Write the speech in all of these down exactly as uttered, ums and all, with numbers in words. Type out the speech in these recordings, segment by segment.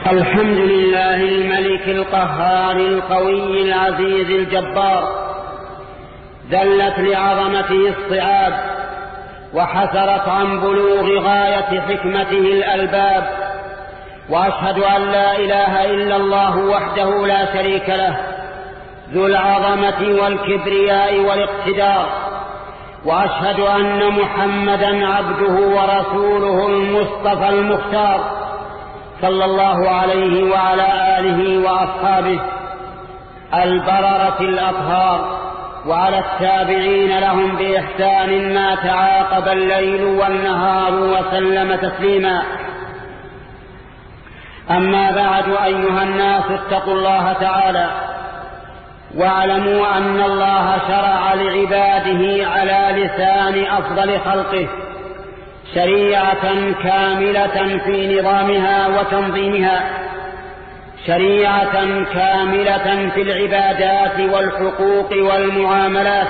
الحمد لله الملك القهار القوي العزيز الجبار، ذلت لعظمته الصعاب وحسرت عن بلوغ غاية حكمته الألباب، وأشهد أن لا إله إلا الله وحده لا شريك له ذو العظمة والكبرياء والاقتدار، وأشهد أن محمدا عبده ورسوله المصطفى المختار صلى الله عليه وعلى آله وأصحابه البررة الأطهار، وعلى التابعين لهم بإحسان ما تعاقب الليل والنهار وسلم تسليما. أما بعد، أيها الناس اتقوا الله تعالى واعلموا أن الله شرع لعباده على لسان أفضل خلقه شريعة كاملة في نظامها وتنظيمها، شريعة كاملة في العبادات والحقوق والمعاملات،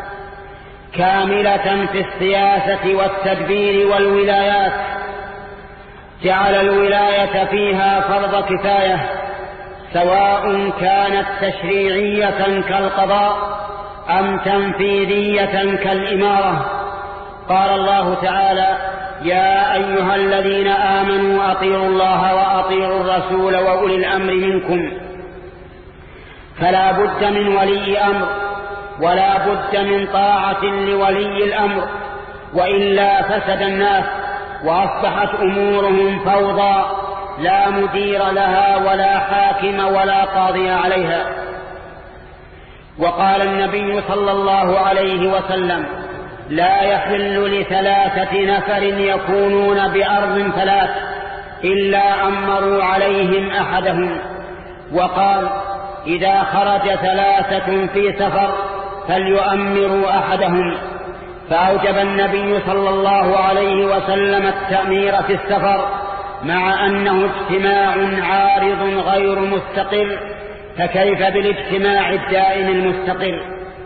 كاملة في السياسة والتدبير والولايات. جعل الولاية فيها فرض كفاية، سواء كانت تشريعية كالقضاء أم تنفيذية كالإمارة. قال الله تعالى: يا أيها الذين آمنوا أطيعوا الله وأطيعوا الرسول وأولي الأمر منكم. فلا بد من ولي أمر، ولا بد من طاعة لولي الأمر، وإلا فسد الناس وأصبحت أمورهم فوضى لا مدير لها ولا حاكم ولا قاضي عليها. وقال النبي صلى الله عليه وسلم: لا يحل لثلاثة نفر يكونون بأرض ثلاث إلا أمروا عليهم أحدهم. وقال: إذا خرج ثلاثة في سفر فليؤمروا أحدهم. فأوجب النبي صلى الله عليه وسلم التأمير في السفر، مع أنه اجتماع عارض غير مستقر، فكيف بالاجتماع الدائم المستقر؟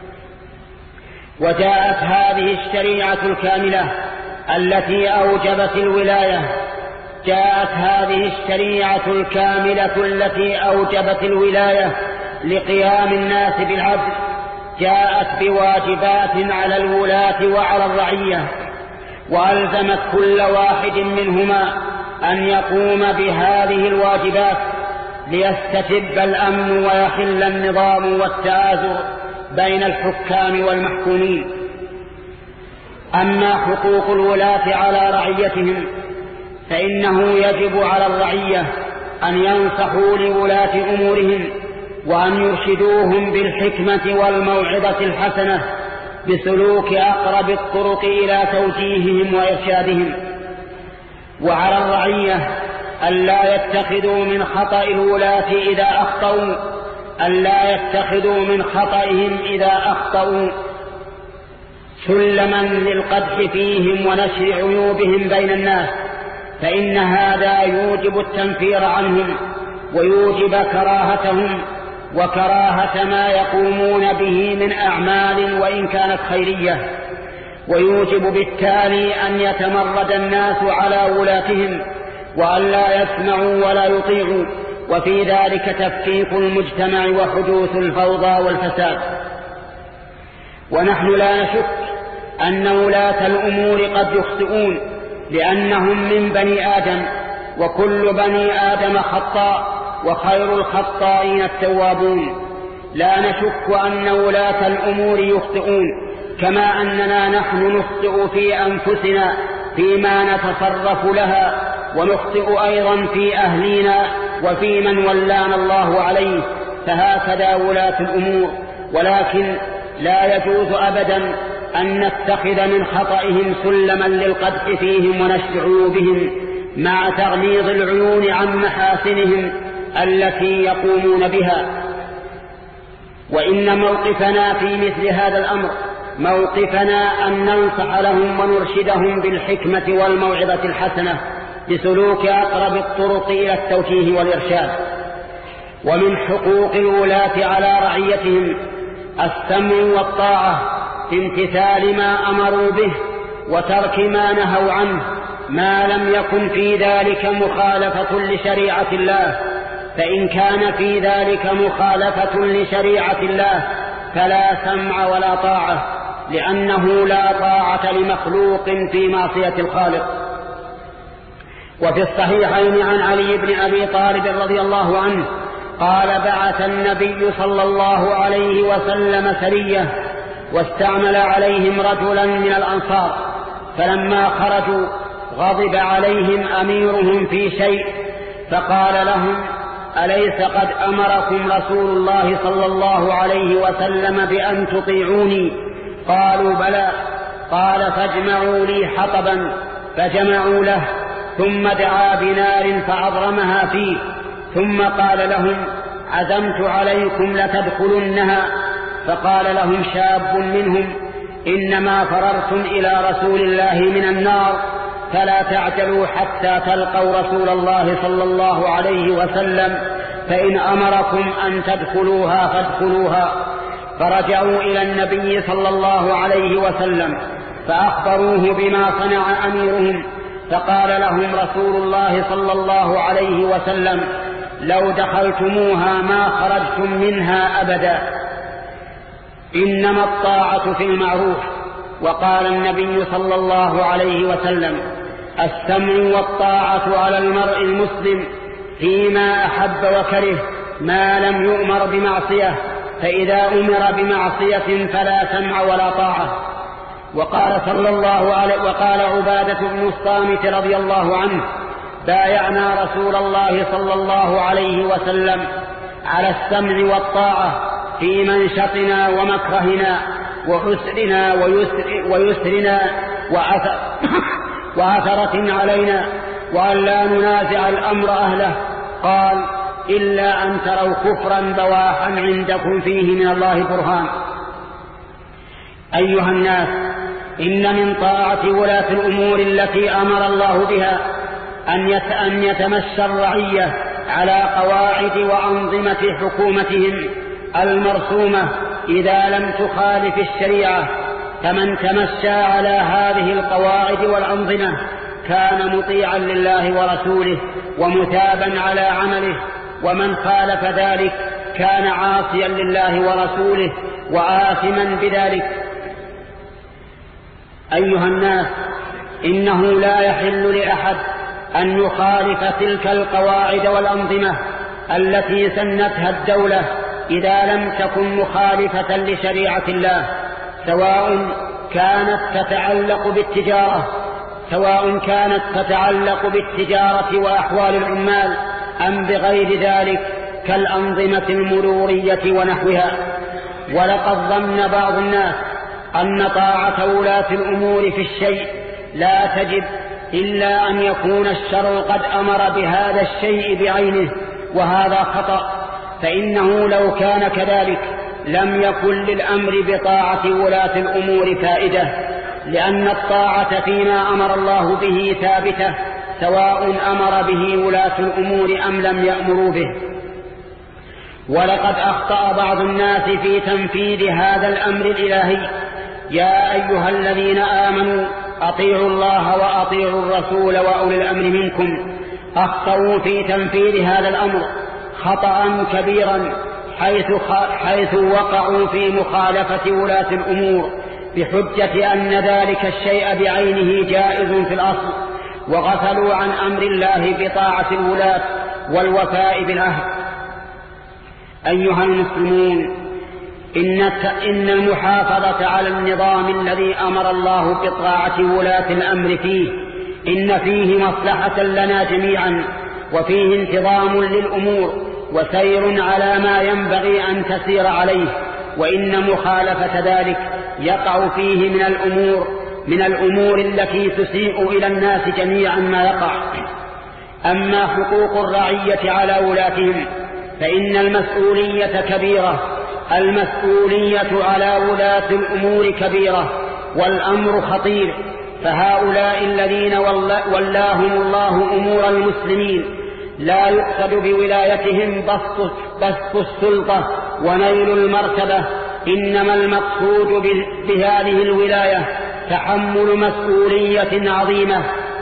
وجاءت هذه الشريعة الكاملة التي أوجبت الولاية جاءت هذه الشريعة الكاملة التي أوجبت الولاية لقيام الناس بالعدل، جاءت بواجبات على الولاة وعلى الرعية، وألزمت كل واحد منهما أن يقوم بهذه الواجبات ليستتب الأمن ويحل النظام والتآزر بين الحكام والمحكومين. أما حقوق الولاة على رعيتهم فإنه يجب على الرعية أن ينصحوا لولاة أمورهم وأن يرشدوهم بالحكمة والموعظة الحسنة بسلوك أقرب الطرق إلى توجيههم وإرشادهم. وعلى الرعية ألا يتخذوا من خطأ الولاة إذا أخطأوا ألا يتخذوا من خطئهم إذا أخطأوا سلما للقدح فيهم ونشر عيوبهم بين الناس، فإن هذا يوجب التنفير عنهم ويوجب كراهتهم وكراهة ما يقومون به من أعمال وإن كانت خيرية، ويوجب بالتالي أن يتمرد الناس على ولاتهم وأن لا يسمعوا ولا يطيعوا، وفي ذلك تفكيك المجتمع وحدوث الفوضى والفساد. ونحن لا نشك أن ولاة الأمور قد يخطئون، لأنهم من بني آدم، وكل بني آدم خطاء، وخير الخطائين التوابون. لا نشك أن ولاة الأمور يخطئون، كما أننا نحن نخطئ في أنفسنا فيما نتصرف لها، ونخطئ أيضا في أهلنا وفي من ولانا الله عليه، فهكذا ولاة الأمور. ولكن لا يجوز أبدا أن نتخذ من خطئهم سلما للقدح فيهم ونشر عيوبهم، مع تغميض العيون عن محاسنهم التي يقومون بها. وإن موقفنا في مثل هذا الأمر موقفنا أن ننصح لهم ونرشدهم بالحكمة والموعظة الحسنة بسلوك أقرب الطرق إلى التوجيه والإرشاد. ومن حقوق الولاة على رعيتهم السمع والطاعة في امتثال ما أمروا به وترك ما نهوا عنه، ما لم يكن في ذلك مخالفة لشريعة الله، فإن كان في ذلك مخالفة لشريعة الله فلا سمع ولا طاعة، لأنه لا طاعة لمخلوق في معصية الخالق. وفي الصحيحين عن علي بن أبي طالب رضي الله عنه قال: بعث النبي صلى الله عليه وسلم سرية واستعمل عليهم رجلا من الأنصار، فلما خرجوا غضب عليهم أميرهم في شيء، فقال لهم: أليس قد أمركم رسول الله صلى الله عليه وسلم بأن تطيعوني؟ قالوا: بلى. قال: فاجمعوا لي حطبا، فجمعوا له، ثم دعا بنار فأضرمها فيه، ثم قال لهم: عزمت عليكم لتدخلنها. فقال لهم شاب منهم: إنما فررتم إلى رسول الله من النار، فلا تعجلوا حتى تلقوا رسول الله صلى الله عليه وسلم، فإن أمركم أن تدخلوها فادخلوها. فرجعوا إلى النبي صلى الله عليه وسلم فأخبروه بما صنع أميرهم، فقال لهم رسول الله صلى الله عليه وسلم: لو دخلتموها ما خرجتم منها أبدا، إنما الطاعة في المعروف. وقال النبي صلى الله عليه وسلم: السمع والطاعة على المرء المسلم فيما أحب وكره ما لم يؤمر بمعصية، فإذا أمر بمعصية فلا سمع ولا طاعة. وقال صلى الله عليه وقال عبادة بن الصامت رضي الله عنه: بايعنا رسول الله صلى الله عليه وسلم على السمع والطاعة في منشطنا ومكرهنا وحسرنا ويسر ويسرنا وعثر وعثرة علينا، وأن لا ننازع الأمر أهله. قال: إلا أن تروا كفرا بواحا عندكم فيه من الله برهان. أيها الناس، إن من طاعة ولاة الأمور التي أمر الله بها أن يتمشى الرعية على قواعد وأنظمة حكومتهم المرسومة إذا لم تخالف الشريعة، فمن تمشى على هذه القواعد والأنظمة كان مطيعا لله ورسوله ومتابا على عمله، ومن خالف ذلك كان عاصيا لله ورسوله وآثما بذلك. أيها الناس، إنه لا يحل لأحد أن يخالف تلك القواعد والأنظمة التي سنتها الدولة إذا لم تكن مخالفة لشريعة الله، سواء كانت تتعلق بالتجارة سواء كانت تتعلق بالتجارة وأحوال العمال أم بغير ذلك كالأنظمة المرورية ونحوها. ولقد ظن بعض الناس أن طاعة ولاة الأمور في الشيء لا تجب إلا أن يكون الشرع قد أمر بهذا الشيء بعينه، وهذا خطأ، فإنه لو كان كذلك لم يكن للأمر بطاعة ولاة الأمور فائدة، لأن الطاعة فيما أمر الله به ثابتة سواء أمر به ولاة الأمور أم لم يأمروا به. ولقد أخطأ بعض الناس في تنفيذ هذا الأمر الإلهي. يا أيها الذين آمنوا أطيعوا الله وأطيعوا الرسول وأولي الأمر منكم. أخطأوا في تنفيذ هذا الأمر خطأ كبيرا، حيث, حيث وقعوا في مخالفة ولاة الأمور بحجة أن ذلك الشيء بعينه جائز في الأصل، وغفلوا عن أمر الله بطاعة الولاة والوفاء بالعهد. أيها المسلمون، إن, إن المحافظة على النظام الذي أمر الله بطاعة ولاة الأمر فيه إن فيه مصلحة لنا جميعا، وفيه انتظام للأمور وسير على ما ينبغي أن تسير عليه، وإن مخالفة ذلك يقع فيه من الأمور من الأمور التي تسيء إلى الناس جميعا ما يقع. أما حقوق الرعية على ولاتهم فإن المسؤولية كبيرة المسؤولية على ولاة الأمور كبيرة والأمر خطير، فهؤلاء الذين ولاهم الله أمور المسلمين لا يقصد بولايتهم بسط السلطة ونيل المرتبة، إنما المقصود بهذه الولاية تحمل مسؤولية عظيمة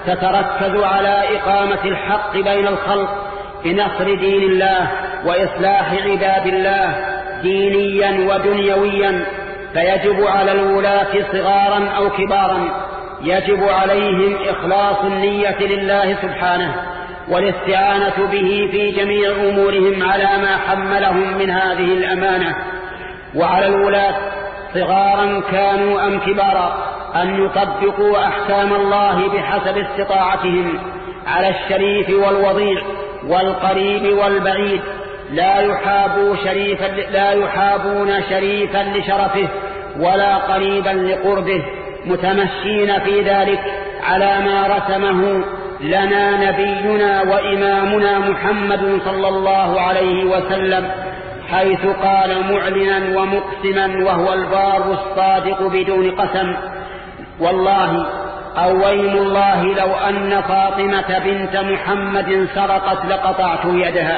تتركز على إقامة الحق بين الخلق بنصر دين الله وإصلاح عباد الله دينيا ودنيويا، فيجب على الولاة صغارا أو كبارا يجب عليهم إخلاص النية لله سبحانه والاستعانة به في جميع أمورهم على ما حملهم من هذه الأمانة. وعلى الولاة صغارا كانوا أم كبارا أن يطبقوا أحكام الله بحسب استطاعتهم على الشريف والوضيع والقريب والبعيد، لا يحابوا شريفا لا يحابون شريفا لشرفه ولا قريبا لقربه، متمشين في ذلك على ما رسمه لنا نبينا وإمامنا محمد صلى الله عليه وسلم، حيث قال معلنا ومقسما وهو البار الصادق بدون قسم: والله أو ويم الله لو أن فاطمة بنت محمد سرقت لقطعت يدها.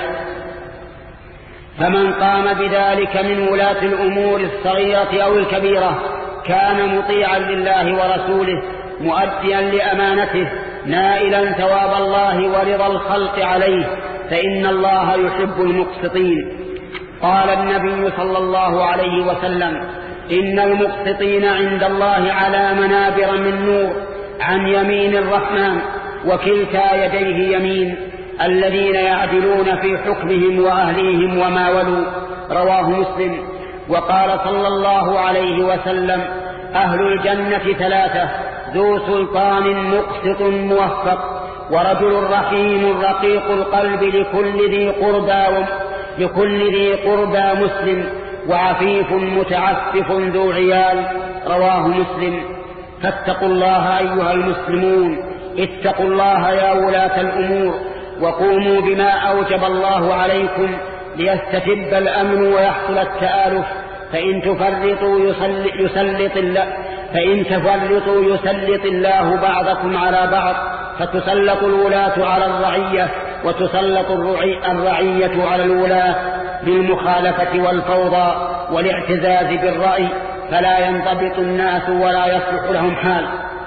فمن قام بذلك من ولاة الأمور الصغيرة أو الكبيرة كان مطيعا لله ورسوله مؤديا لأمانته نائلا ثواب الله ورضا الخلق عليه، فإن الله يحب المقسطين. قال النبي صلى الله عليه وسلم: إن المقسطين عند الله على منابر من نور عن يمين الرحمن وكلتا يديه يمين، الذين يعدلون في حكمهم وأهليهم وما ولوا. رواه مسلم. وقال صلى الله عليه وسلم: أهل الجنة ثلاثة: ذو سلطان مقسط موفق، ورجل رحيم رقيق القلب لكل ذي قربى لكل ذي قربى مسلم، وعفيف متعفف ذو عيال. رواه مسلم. فاتقوا الله أيها المسلمون، اتقوا الله يا ولاة الأمور، وقوموا بما أوجب الله عليكم ليستتب الأمن ويحصل التآلف، فإن تفرطوا يسلط, يسلط الله فإن تفرطوا يسلط الله بعضكم على بعض، فتسلط الولاة على الرعية وتسلط الرعية على الولاة بالمخالفة والفوضى والاعتزاز بالرأي، فلا ينضبط الناس ولا يصلح لهم حال.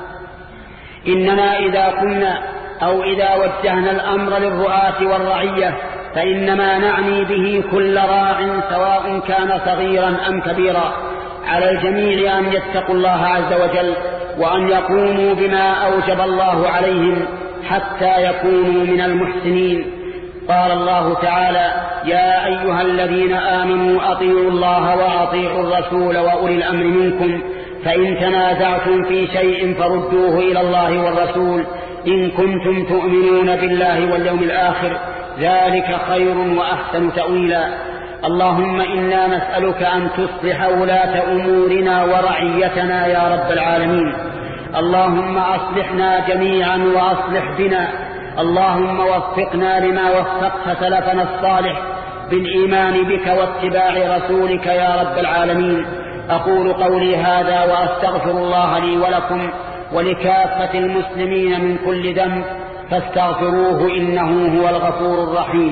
إننا إذا كنا أو إذا وجهنا الأمر للرعاة والرعية فإنما نعني به كل راع سواء كان صغيرا أم كبيرا. على الجميع أن يتقوا الله عز وجل وأن يقوموا بما أوجب الله عليهم حتى يكونوا من المحسنين. قال الله تعالى: يا أيها الذين آمنوا أطيعوا الله وأطيعوا الرسول وأولي الأمر منكم، فإن تنازعتم في شيء فردوه إلى الله والرسول إن كنتم تؤمنون بالله واليوم الآخر، ذلك خير وأحسن تأويلا. اللهم إنا نسألك أن تصلح ولاة أمورنا ورعيتنا يا رب العالمين. اللهم أصلحنا جميعا وأصلح بنا. اللهم وفقنا لما وفقت سلفنا الصالح بالإيمان بك واتباع رسولك يا رب العالمين. أقول قولي هذا وأستغفر الله لي ولكم ولكافة المسلمين من كل ذنب، فاستغفروه إنه هو الغفور الرحيم.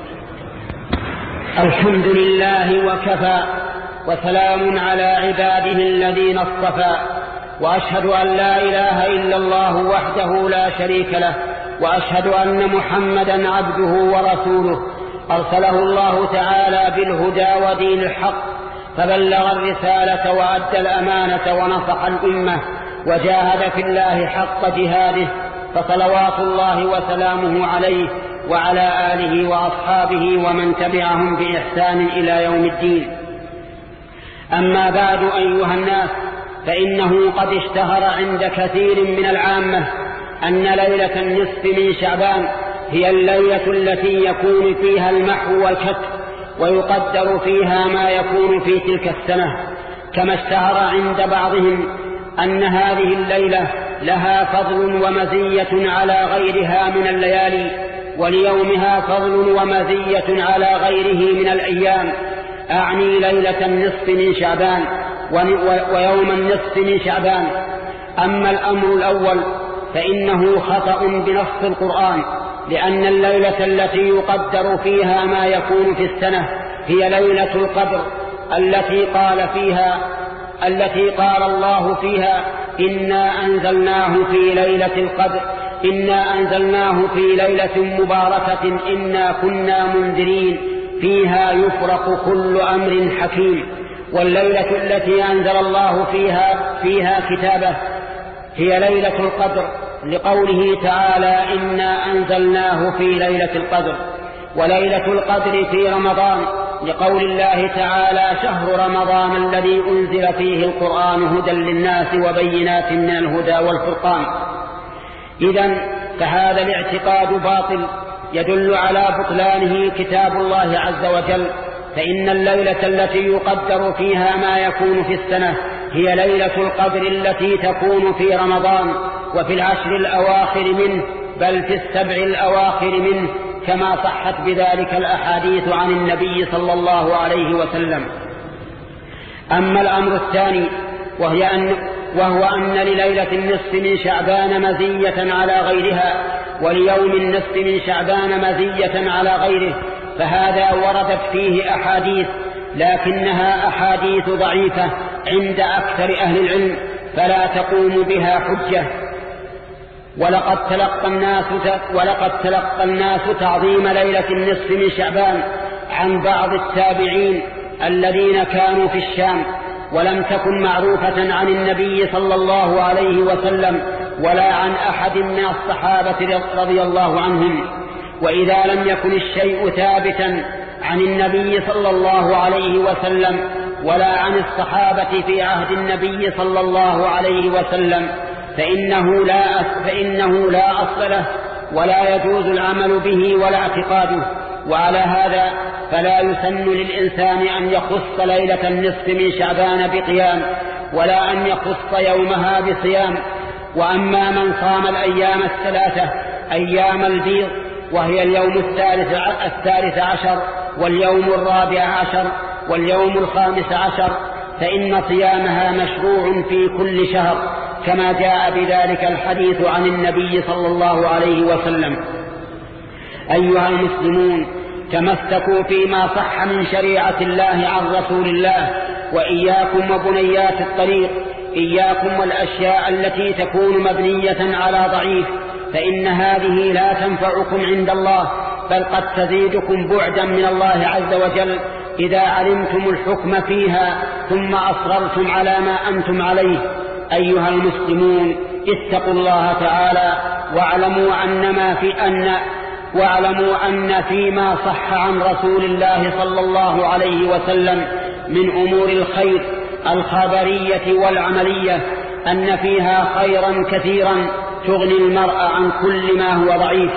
الحمد لله وكفى، وسلام على عباده الذين اصطفى، وأشهد أن لا إله إلا الله وحده لا شريك له، وأشهد أن محمدا عبده ورسوله أرسله الله تعالى بالهدى ودين الحق، فبلغ الرسالة وأدى الأمانة ونصح الأمة وجاهد في الله حق جهاده، فصلوات الله وسلامه عليه وعلى آله وأصحابه ومن تبعهم بإحسان إلى يوم الدين. أما بعد أيها الناس، فإنه قد اشتهر عند كثير من العامة أن ليلة النصف من شعبان هي الليلة التي يكون فيها المحو والكتب ويقدر فيها ما يكون في تلك السنة، كما اشتهر عند بعضهم أن هذه الليلة لها فضل ومزية على غيرها من الليالي، وليومها فضل ومزية على غيره من الأيام، أعني ليلة النصف من شعبان ويوم النصف من شعبان. أما الأمر الأول فإنه خطأ بنص القرآن، لأن الليلة التي يقدر فيها ما يكون في السنة هي ليلة القدر التي قال فيها التي قال الله فيها: إنا أنزلناه في ليلة القدر إنا أنزلناه في ليلة مباركة إنا كنا منذرين فيها يفرق كل أمر حكيم. والليلة التي أنزل الله فيها فيها كتابه هي ليلة القدر، لقوله تعالى إنا أنزلناه في ليلة القدر. وليلة القدر في رمضان، لقول الله تعالى شهر رمضان الذي أنزل فيه القرآن هدى للناس وبينات من الهدى والفرقان. إذن فهذا الاعتقاد باطل يدل على بطلانه كتاب الله عز وجل. فإن الليلة التي يقدر فيها ما يكون في السنة هي ليلة القدر التي تكون في رمضان وفي العشر الأواخر منه، بل في السبع الأواخر منه، كما صحت بذلك الأحاديث عن النبي صلى الله عليه وسلم. أما الأمر الثاني وهي أن وهو أن لليلة النصف من شعبان مزية على غيرها، وليوم النصف من شعبان مزية على غيره، فهذا وردت فيه أحاديث، لكنها أحاديث ضعيفة عند أكثر أهل العلم، فلا تقوم بها حجة. ولقد تلقى الناس ولقد تلقى الناس تعظيم ليلة النصف من شعبان عن بعض التابعين الذين كانوا في الشام، ولم تكن معروفة عن النبي صلى الله عليه وسلم ولا عن أحد من الصحابة رضي الله عنهم. وإذا لم يكن الشيء ثابتا عن النبي صلى الله عليه وسلم ولا عن الصحابة في عهد النبي صلى الله عليه وسلم فإنه لا, فإنه لا أصل له ولا يجوز العمل به ولا اعتقاده. وعلى هذا فلا يسن للإنسان أن يخص ليلة النصف من شعبان بقيام، ولا أن يخص يومها بصيام. وأما من صام الأيام الثلاثة أيام البيض، وهي اليوم الثالث, الثالث عشر واليوم الرابع عشر واليوم الخامس عشر، فإن صيامها مشروع في كل شهر، كما جاء بذلك الحديث عن النبي صلى الله عليه وسلم. أيها المسلمون، تمسكوا فيما صح من شريعة الله عن رسول الله، وإياكم وبنيات الطريق، إياكم والأشياء التي تكون مبنية على ضعيف، فإن هذه لا تنفعكم عند الله، بل قد تزيدكم بعدا من الله عز وجل إذا علمتم الحكم فيها ثم أصررتم على ما أنتم عليه. أيها المسلمون، اتقوا الله تعالى واعلموا أن ما في أن واعلموا أن فيما صح عن رسول الله صلى الله عليه وسلم من أمور الخير الخبرية والعملية أن فيها خيرا كثيرا تغني المرء عن كل ما هو ضعيف.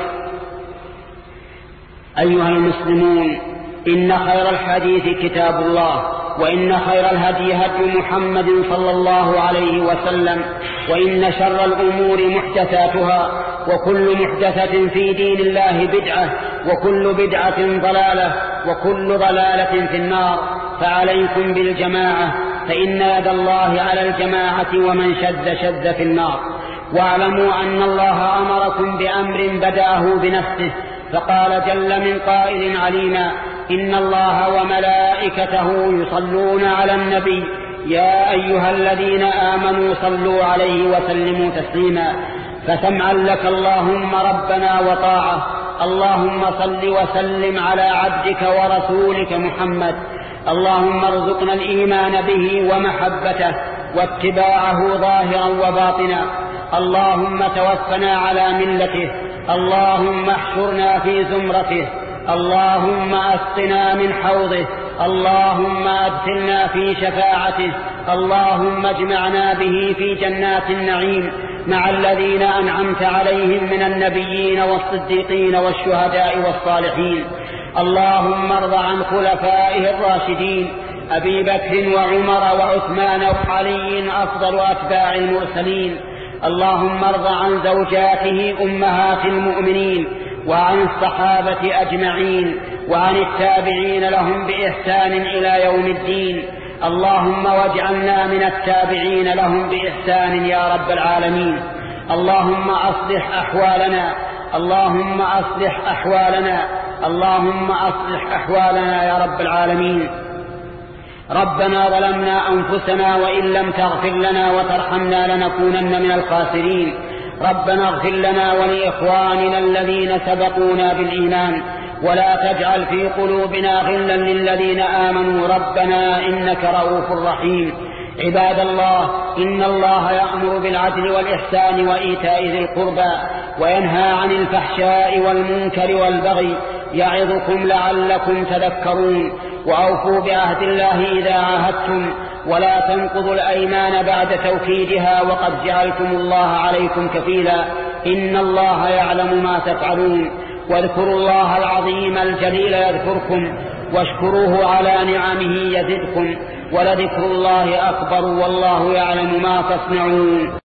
أيها المسلمون، إن خير الحديث كتاب الله، وإن خير الهدي هدي محمد صلى الله عليه وسلم، وإن شر الأمور محدثاتها، وكل محدثة في دين الله بدعة، وكل بدعة ضلالة، وكل ضلالة في النار. فعليكم بالجماعة، فإن يد الله على الجماعة، ومن شذ شذ في النار. واعلموا أن الله أمركم بأمر بدأه بنفسه، فقال جل من قائل عليما: إن الله وملائكته يصلون على النبي يا أيها الذين آمنوا صلوا عليه وسلموا تسليما. فسمعا لك اللهم ربنا وطاعة. اللهم صل وسلم على عبدك ورسولك محمد. اللهم ارزقنا الإيمان به ومحبته واتباعه ظاهرا وباطنا. اللهم توفنا على ملته. اللهم احشرنا في زمرته. اللهم اسقنا من حوضه. اللهم ادخلنا في شفاعته. اللهم اجمعنا به في جنات النعيم مع الذين أنعمت عليهم من النبيين والصديقين والشهداء والصالحين. اللهم ارض عن خلفائه الراشدين أبي بكر وعمر وعثمان وعلي أفضل أتباع المرسلين. اللهم ارض عن زوجاته أمهات المؤمنين وعن الصحابة أجمعين وعن التابعين لهم بإحسان إلى يوم الدين. اللهم واجعلنا من التابعين لهم بإحسان يا رب العالمين. اللهم أصلح أحوالنا. اللهم أصلح أحوالنا. اللهم أصلح أحوالنا يا رب العالمين. ربنا ظلمنا أنفسنا وإن لم تغفر لنا وترحمنا لنكونن من الخاسرين. ربنا اغفر لنا ولإخواننا الذين سبقونا بالإيمان ولا تجعل في قلوبنا غلا للذين آمنوا ربنا إنك رؤوف رحيم. عباد الله، إن الله يأمر بالعدل والإحسان وإيتاء ذي القربى وينهى عن الفحشاء والمنكر والبغي يعظكم لعلكم تذكرون. وأوفوا بعهد الله إذا عاهدتم ولا تنقضوا الأيمان بعد توكيدها وقد جعلتم الله عليكم كفيلا إن الله يعلم ما تفعلون. واذكروا الله العظيم الجليل يذكركم واشكروه على نعمه يزدكم ولذكر الله أكبر والله يعلم ما تصنعون.